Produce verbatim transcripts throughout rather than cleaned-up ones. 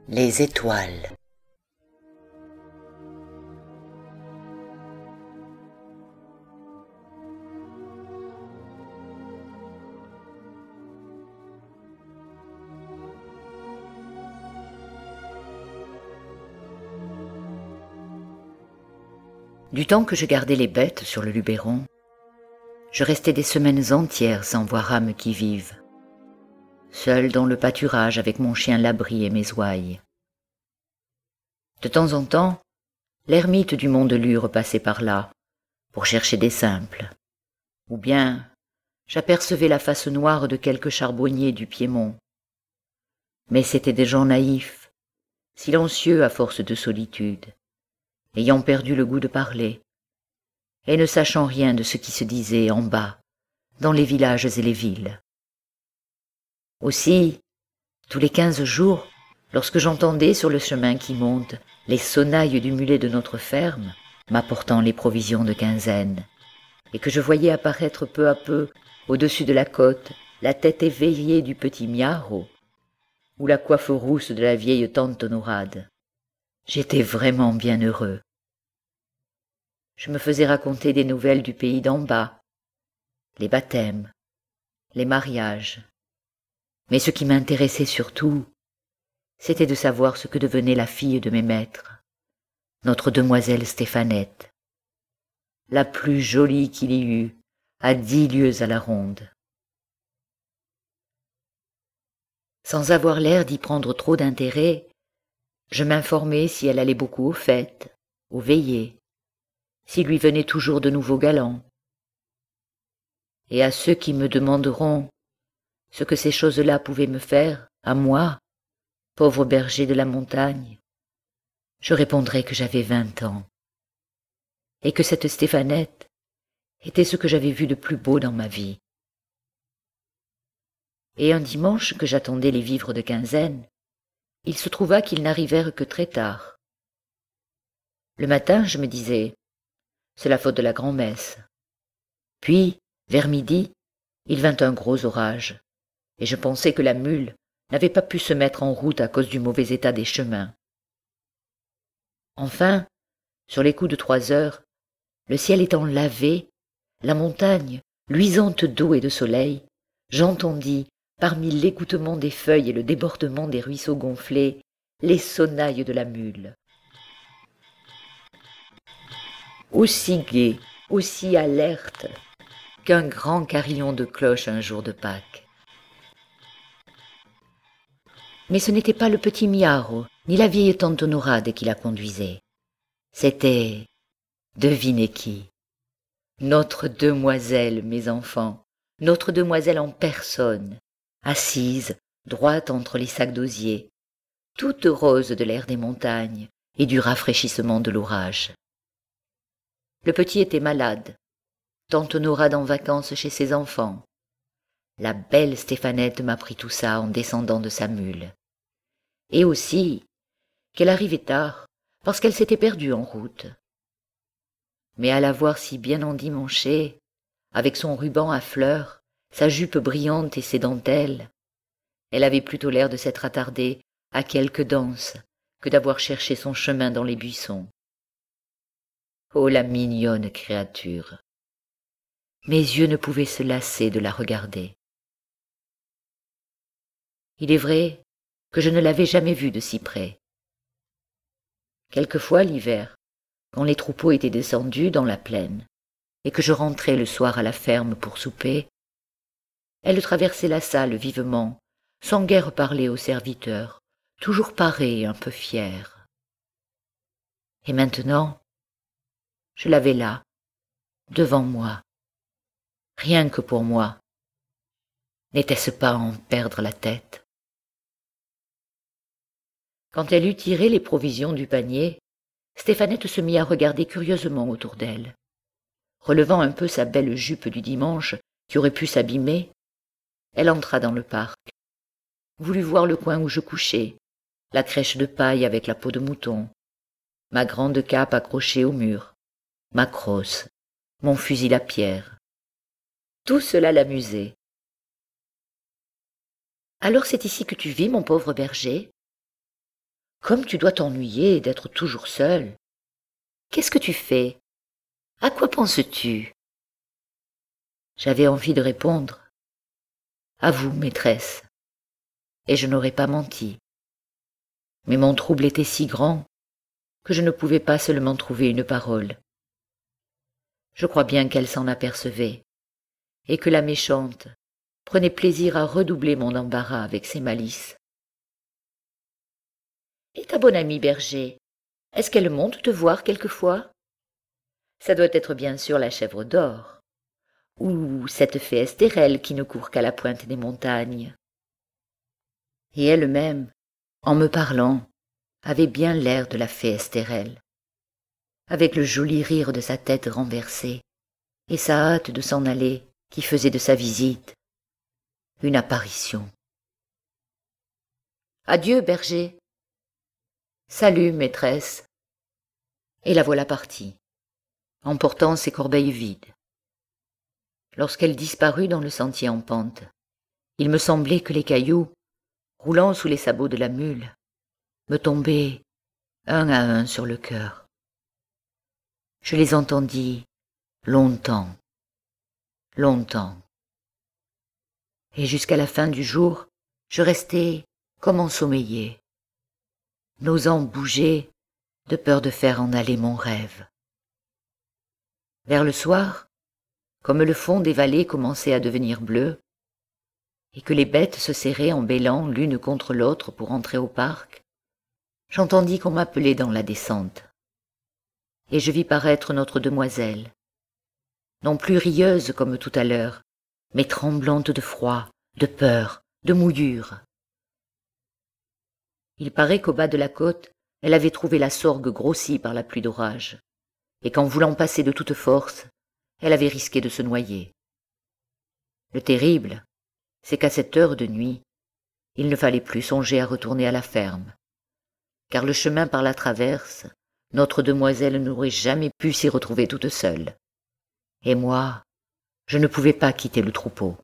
Les étoiles. Du temps que je gardais les bêtes sur le Luberon, je restais des semaines entières sans voir âme qui vive, seul dans le pâturage avec mon chien Labri et mes ouailles. De temps en temps, l'ermite du Mont de Lure passait par là, pour chercher des simples, ou bien j'apercevais la face noire de quelques charbonniers du Piémont. Mais c'étaient des gens naïfs, silencieux à force de solitude, ayant perdu le goût de parler, et ne sachant rien de ce qui se disait en bas, dans les villages et les villes. Aussi, tous les quinze jours, lorsque j'entendais sur le chemin qui monte les sonnailles du mulet de notre ferme, m'apportant les provisions de quinzaine, et que je voyais apparaître peu à peu, au-dessus de la côte, la tête éveillée du petit Miaro, ou la coiffe rousse de la vieille tante Honorade, j'étais vraiment bien heureux. Je me faisais raconter des nouvelles du pays d'en bas, les baptêmes, les mariages. Mais ce qui m'intéressait surtout, c'était de savoir ce que devenait la fille de mes maîtres, notre demoiselle Stéphanette, la plus jolie qu'il y eût à dix lieues à la ronde. Sans avoir l'air d'y prendre trop d'intérêt, je m'informais si elle allait beaucoup aux fêtes, aux veillées, s'il lui venait toujours de nouveaux galants. Et à ceux qui me demanderont ce que ces choses-là pouvaient me faire, à moi, pauvre berger de la montagne, je répondrai que j'avais vingt ans, et que cette Stéphanette était ce que j'avais vu de plus beau dans ma vie. Et un dimanche que j'attendais les vivres de quinzaine, il se trouva qu'ils n'arrivèrent que très tard. Le matin, je me disais, c'est la faute de la grand-messe. Puis, vers midi, il vint un gros orage, et je pensais que la mule n'avait pas pu se mettre en route à cause du mauvais état des chemins. Enfin, sur les coups de trois heures, le ciel étant lavé, la montagne luisante d'eau et de soleil, j'entendis, parmi l'égouttement des feuilles et le débordement des ruisseaux gonflés, les sonnailles de la mule. Aussi gai, aussi alerte qu'un grand carillon de cloche un jour de Pâques. Mais ce n'était pas le petit Miaro, ni la vieille tante Honorade qui la conduisait. C'était, devinez qui, notre demoiselle, mes enfants, notre demoiselle en personne, assise, droite entre les sacs d'osier, toute rose de l'air des montagnes et du rafraîchissement de l'orage. Le petit était malade, tante Honorade en vacances chez ses enfants. La belle Stéphanette m'apprit tout ça en descendant de sa mule. Et aussi qu'elle arrivait tard, parce qu'elle s'était perdue en route. Mais à la voir si bien endimanchée, avec son ruban à fleurs, sa jupe brillante et ses dentelles, elle avait plutôt l'air de s'être attardée à quelque danse que d'avoir cherché son chemin dans les buissons. Oh, la mignonne créature! Mes yeux ne pouvaient se lasser de la regarder. Il est vrai que je ne l'avais jamais vue de si près. Quelquefois l'hiver, quand les troupeaux étaient descendus dans la plaine, et que je rentrais le soir à la ferme pour souper, elle traversait la salle vivement, sans guère parler aux serviteurs, toujours parée et un peu fière. Et maintenant, je l'avais là, devant moi, rien que pour moi. N'était-ce pas en perdre la tête? Quand elle eut tiré les provisions du panier, Stéphanette se mit à regarder curieusement autour d'elle. Relevant un peu sa belle jupe du dimanche qui aurait pu s'abîmer, elle entra dans le parc, voulut voir le coin où je couchais, la crèche de paille avec la peau de mouton, ma grande cape accrochée au mur, ma crosse, mon fusil à pierre. Tout cela l'amusait. « Alors c'est ici que tu vis, mon pauvre berger ?» Comme tu dois t'ennuyer d'être toujours seule. Qu'est-ce que tu fais? À quoi penses-tu? J'avais envie de répondre. À vous, maîtresse. Et je n'aurais pas menti. Mais mon trouble était si grand que je ne pouvais pas seulement trouver une parole. Je crois bien qu'elle s'en apercevait, et que la méchante prenait plaisir à redoubler mon embarras avec ses malices. Et ta bonne amie Berger, est-ce qu'elle monte te voir quelquefois? Ça doit être bien sûr la chèvre d'or, ou cette fée Estérelle qui ne court qu'à la pointe des montagnes. Et elle-même, en me parlant, avait bien l'air de la fée Estérelle, avec le joli rire de sa tête renversée, et sa hâte de s'en aller qui faisait de sa visite une apparition. Adieu, berger. Salut, maîtresse. Et la voilà partie, emportant ses corbeilles vides. Lorsqu'elle disparut dans le sentier en pente, il me semblait que les cailloux, roulant sous les sabots de la mule, me tombaient un à un sur le cœur. Je les entendis longtemps, longtemps. Et jusqu'à la fin du jour, je restai comme ensommeillé, n'osant bouger de peur de faire en aller mon rêve. Vers le soir, comme le fond des vallées commençait à devenir bleu, et que les bêtes se serraient en bêlant l'une contre l'autre pour entrer au parc, j'entendis qu'on m'appelait dans la descente, et je vis paraître notre demoiselle, non plus rieuse comme tout à l'heure, mais tremblante de froid, de peur, de mouillure. Il paraît qu'au bas de la côte, elle avait trouvé la sorgue grossie par la pluie d'orage, et qu'en voulant passer de toute force, elle avait risqué de se noyer. Le terrible, c'est qu'à cette heure de nuit, il ne fallait plus songer à retourner à la ferme, car le chemin par la traverse, notre demoiselle n'aurait jamais pu s'y retrouver toute seule. Et moi, je ne pouvais pas quitter le troupeau.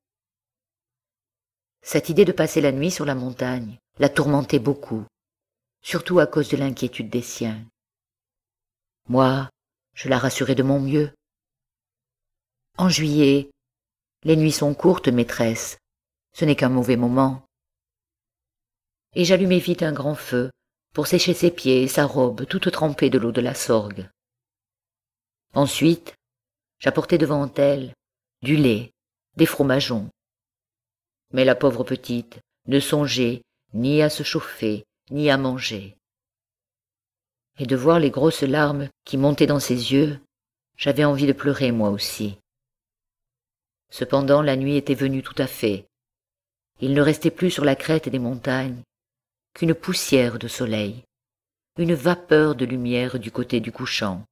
Cette idée de passer la nuit sur la montagne la tourmentait beaucoup, surtout à cause de l'inquiétude des siens. Moi, je la rassurais de mon mieux. En juillet, les nuits sont courtes, maîtresse, ce n'est qu'un mauvais moment. Et j'allumai vite un grand feu pour sécher ses pieds et sa robe toute trempée de l'eau de la sorgue. Ensuite, j'apportai devant elle du lait, des fromageons. Mais la pauvre petite ne songeait ni à se chauffer, ni à manger. Et de voir les grosses larmes qui montaient dans ses yeux, j'avais envie de pleurer moi aussi. Cependant la nuit était venue tout à fait. Il ne restait plus sur la crête des montagnes qu'une poussière de soleil, une vapeur de lumière du côté du couchant.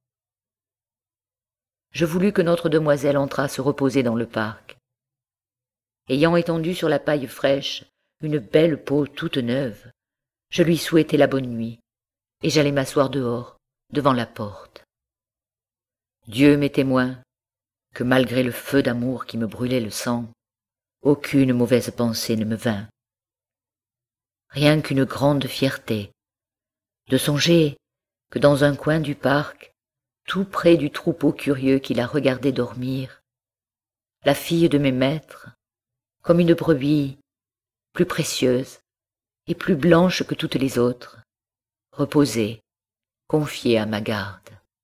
Je voulus que notre demoiselle entrât se reposer dans le parc. Ayant étendu sur la paille fraîche une belle peau toute neuve, je lui souhaitai la bonne nuit, et j'allai m'asseoir dehors, devant la porte. Dieu m'est témoin que malgré le feu d'amour qui me brûlait le sang, aucune mauvaise pensée ne me vint. Rien qu'une grande fierté, de songer que dans un coin du parc, tout près du troupeau curieux qui la regardait dormir, la fille de mes maîtres, comme une brebis plus précieuse et plus blanche que toutes les autres, reposait, confiée à ma garde.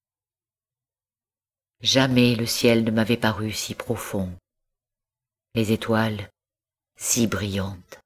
Jamais le ciel ne m'avait paru si profond, les étoiles si brillantes.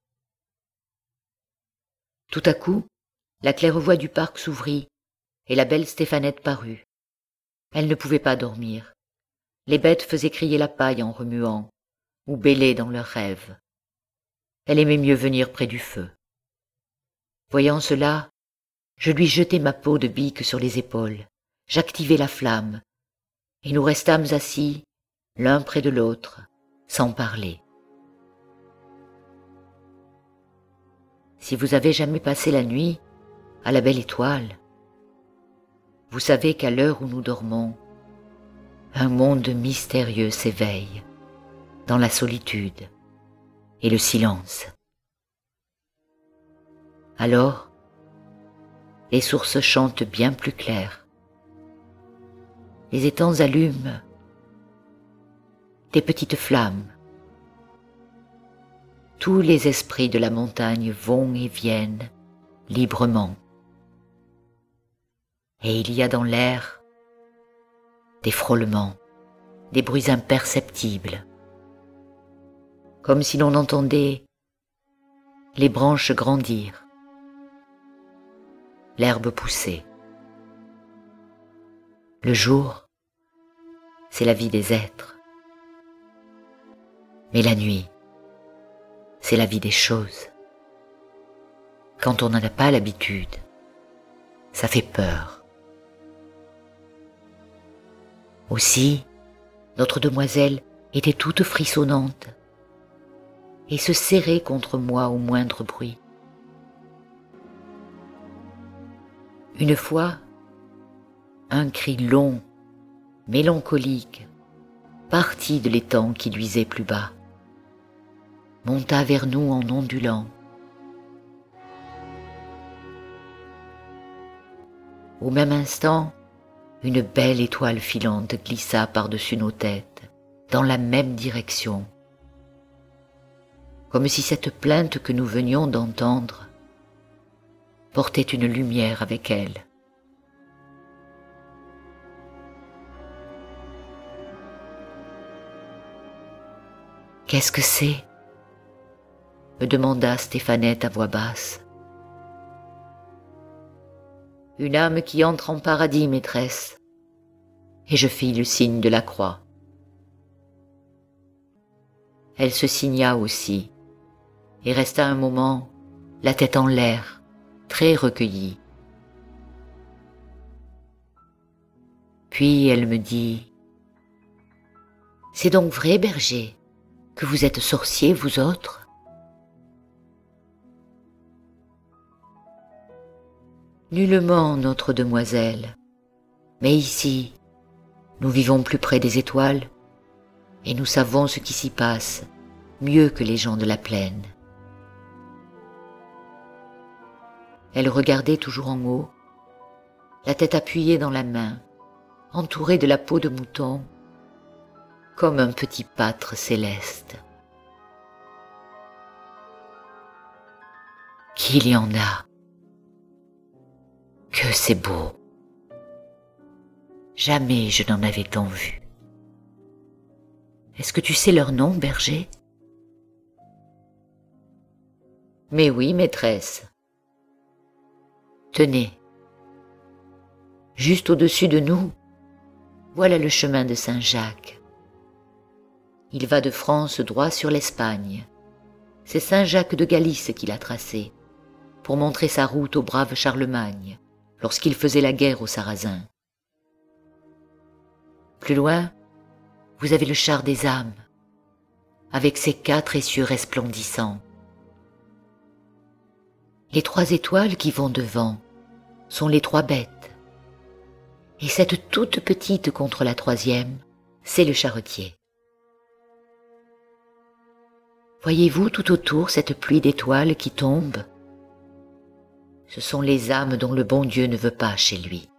Tout à coup, la claire-voie du parc s'ouvrit et la belle Stéphanette parut. Elle ne pouvait pas dormir. Les bêtes faisaient crier la paille en remuant, ou bêlaient dans leurs rêves. Elle aimait mieux venir près du feu. Voyant cela, je lui jetai ma peau de bique sur les épaules, j'activai la flamme, et nous restâmes assis, l'un près de l'autre, sans parler. Si vous avez jamais passé la nuit à la belle étoile, vous savez qu'à l'heure où nous dormons, un monde mystérieux s'éveille dans la solitude et le silence. Alors, les sources chantent bien plus clair. Les étangs allument des petites flammes. Tous les esprits de la montagne vont et viennent librement. Et il y a dans l'air des frôlements, des bruits imperceptibles, comme si l'on entendait les branches grandir, l'herbe pousser. Le jour, c'est la vie des êtres, mais la nuit, c'est la vie des choses. Quand on n'en a pas l'habitude, ça fait peur. Aussi, notre demoiselle était toute frissonnante et se serrait contre moi au moindre bruit. Une fois, un cri long, mélancolique, parti de l'étang qui luisait plus bas, monta vers nous en ondulant. Au même instant, une belle étoile filante glissa par-dessus nos têtes, dans la même direction, comme si cette plainte que nous venions d'entendre portait une lumière avec elle. « Qu'est-ce que c'est ?» me demanda Stéphanette à voix basse. « Une âme qui entre en paradis, maîtresse. » Et je fis le signe de la croix. Elle se signa aussi, et resta un moment, la tête en l'air, très recueillie. Puis elle me dit, « C'est donc vrai, berger, que vous êtes sorciers, vous autres ?» Nullement, notre demoiselle, mais ici, nous vivons plus près des étoiles, et nous savons ce qui s'y passe mieux que les gens de la plaine. Elle regardait toujours en haut, la tête appuyée dans la main, entourée de la peau de mouton, comme un petit pâtre céleste. Qu'il y en a! Que c'est beau! Jamais je n'en avais tant vu. Est-ce que tu sais leur nom, berger? Mais oui, maîtresse. Tenez, juste au-dessus de nous, voilà le chemin de Saint-Jacques. Il va de France droit sur l'Espagne. C'est Saint-Jacques de Galice qui l'a tracé, pour montrer sa route au brave Charlemagne, lorsqu'il faisait la guerre aux Sarrasins. Plus loin, vous avez le char des âmes, avec ses quatre essieux resplendissants. Les trois étoiles qui vont devant sont les trois bêtes, et cette toute petite contre la troisième, c'est le charretier. Voyez-vous tout autour cette pluie d'étoiles qui tombe? Ce sont les âmes dont le bon Dieu ne veut pas chez lui.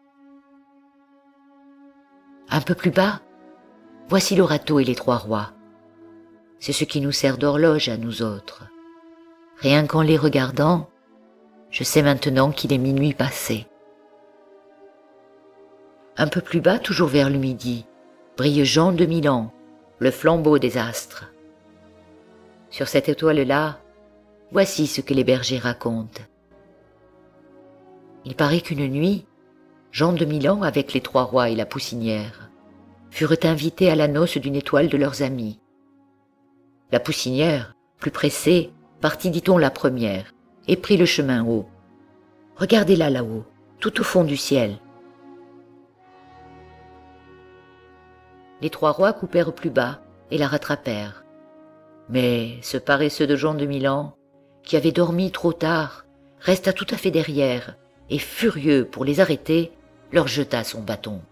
Un peu plus bas, voici le râteau et les trois rois. C'est ce qui nous sert d'horloge à nous autres. Rien qu'en les regardant, je sais maintenant qu'il est minuit passé. Un peu plus bas, toujours vers le midi, brille Jean de Milan, le flambeau des astres. Sur cette étoile-là, voici ce que les bergers racontent. Il paraît qu'une nuit, Jean de Milan, avec les trois rois et la poussinière, furent invités à la noce d'une étoile de leurs amis. La poussinière, plus pressée, partit, dit-on, la première, et prit le chemin haut. Regardez-la là-haut, tout au fond du ciel. Les trois rois coupèrent plus bas et la rattrapèrent. Mais ce paresseux de Jean de Milan, qui avait dormi trop tard, resta tout à fait derrière, et furieux pour les arrêter, leur jeta son bâton.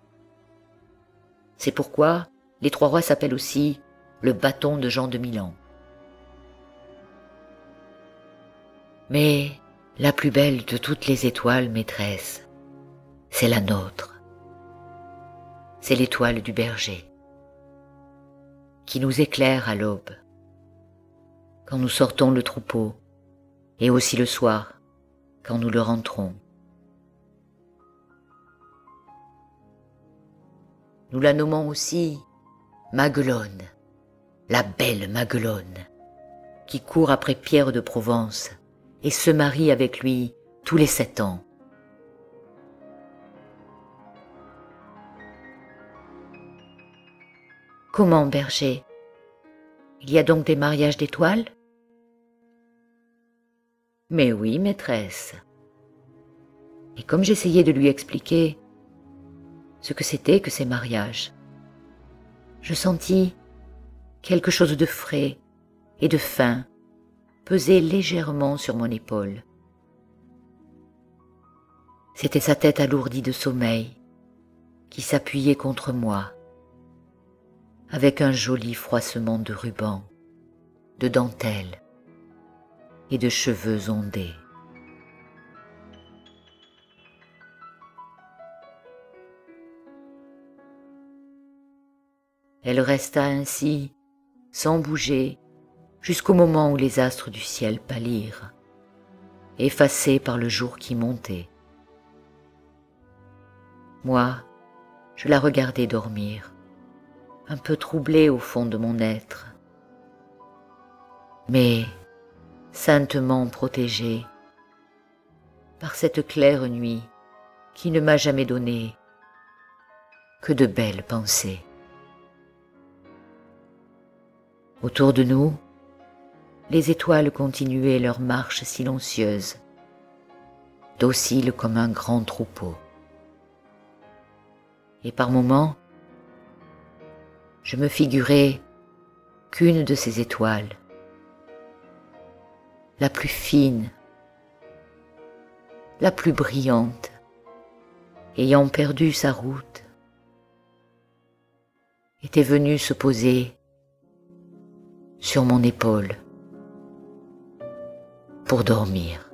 C'est pourquoi les trois rois s'appellent aussi le bâton de Jean de Milan. Mais La plus belle de toutes les étoiles, maîtresse, c'est la nôtre. C'est l'étoile du berger, qui nous éclaire à l'aube, quand nous sortons le troupeau, et aussi le soir, quand nous le rentrons. Nous la nommons aussi Maguelonne, la belle Maguelonne, qui court après Pierre de Provence et se marie avec lui tous les sept ans. Comment, berger? Il y a donc des mariages d'étoiles? Mais oui, maîtresse. Et comme j'essayais de lui expliquer ce que c'était que ces mariages, je sentis quelque chose de frais et de fin peser légèrement sur mon épaule. C'était sa tête alourdie de sommeil qui s'appuyait contre moi, avec un joli froissement de ruban, de dentelle et de cheveux ondés. Elle resta ainsi, sans bouger, jusqu'au moment où les astres du ciel pâlirent, effacés par le jour qui montait. Moi, je la regardais dormir, un peu troublée au fond de mon être, mais saintement protégée par cette claire nuit qui ne m'a jamais donné que de belles pensées. Autour de nous, les étoiles continuaient leur marche silencieuse, dociles comme un grand troupeau. Et par moments, je me figurais qu'une de ces étoiles, la plus fine, la plus brillante, ayant perdu sa route, était venue se poser sur mon épaule pour dormir.